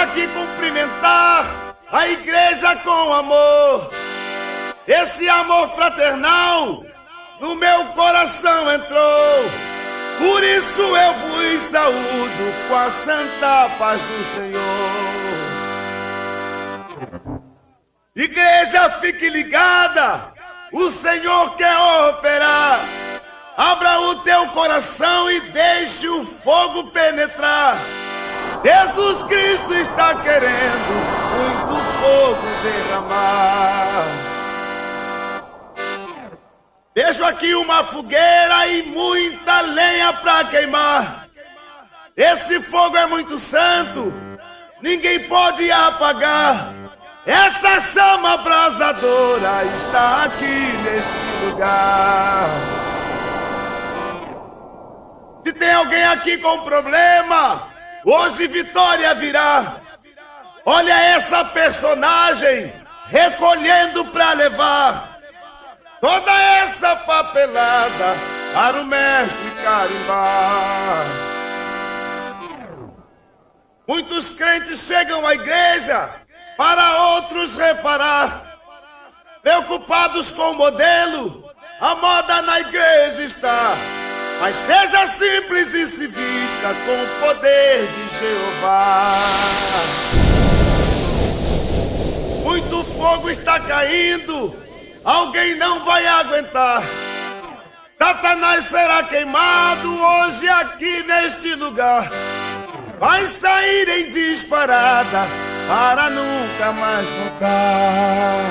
aqui cumprimentar a igreja com amor. Esse amor fraternal no meu coração entrou. Por isso eu vos saúdo com a santa paz do Senhor. Igreja, fique ligada, o Senhor quer operar. Abra o teu coração e deixe o fogo penetrar. Jesus Cristo está querendo muito fogo derramar. Deixo aqui uma fogueira e muita lenha pra queimar. Esse fogo é muito santo, ninguém pode apagar. Essa chama abrasadora está aqui neste lugar. Se tem alguém aqui com problema, hoje vitória virá. Olha essa personagem recolhendo pra levar toda essa papelada para o mestre carimbar. Muitos crentes chegam à igreja para outros reparar. Preocupados com o modelo, a moda na igreja está. Mas seja simples e se vista com o poder de Jeová. Muito fogo está caindo, alguém não vai aguentar. Satanás será queimado hoje aqui neste lugar. Vai sair em disparada para nunca mais voltar.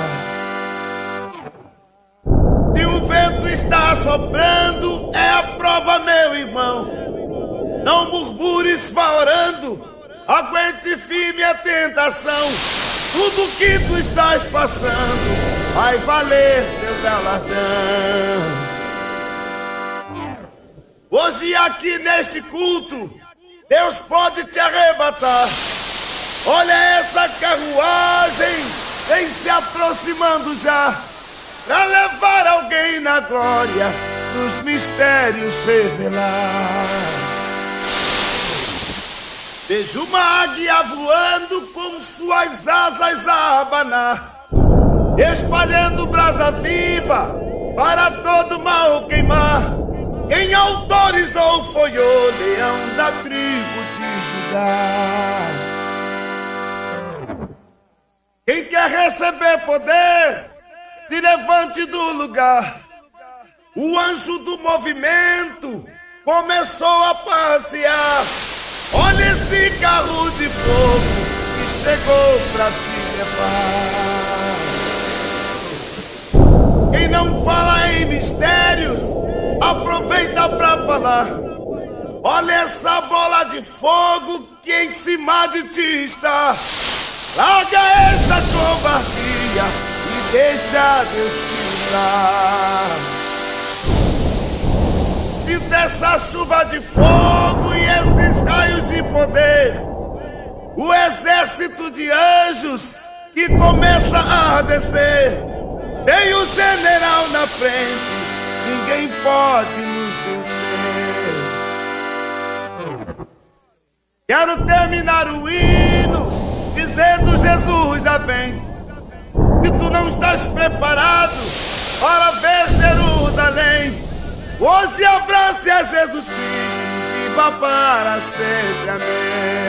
Se o vento está soprando, é a prova, meu irmão. Não murmures, vá orando, aguente firme a tentação. Tudo que tu estás passando vai valer teu galardão. Hoje aqui neste culto, Deus pode te arrebatar. Olha essa carruagem, vem se aproximando já, pra levar alguém na glória, nos mistérios revelar. Vejo uma águia voando com suas asas a abanar, espalhando brasa viva para todo mal queimar. Quem autorizou foi o leão da tribo de Judá. Quem quer receber poder, se levante do lugar. O anjo do movimento começou a passear. Olha esse carro de fogo que chegou pra te levar. Quem não fala em mistérios, aproveita pra falar. Olha essa bola de fogo que em cima de ti está. Larga esta covardia e deixa Deus te usar. Sinta essa chuva de fogo e esses raios de poder. O exército de anjos que começa a descer. Tem o general na frente, ninguém pode nos vencer. Quero terminar o hino dizendo: Jesus já vem. Se tu não estás preparado para ver Jerusalém, hoje abrace a Jesus Cristo, viva para sempre, amém.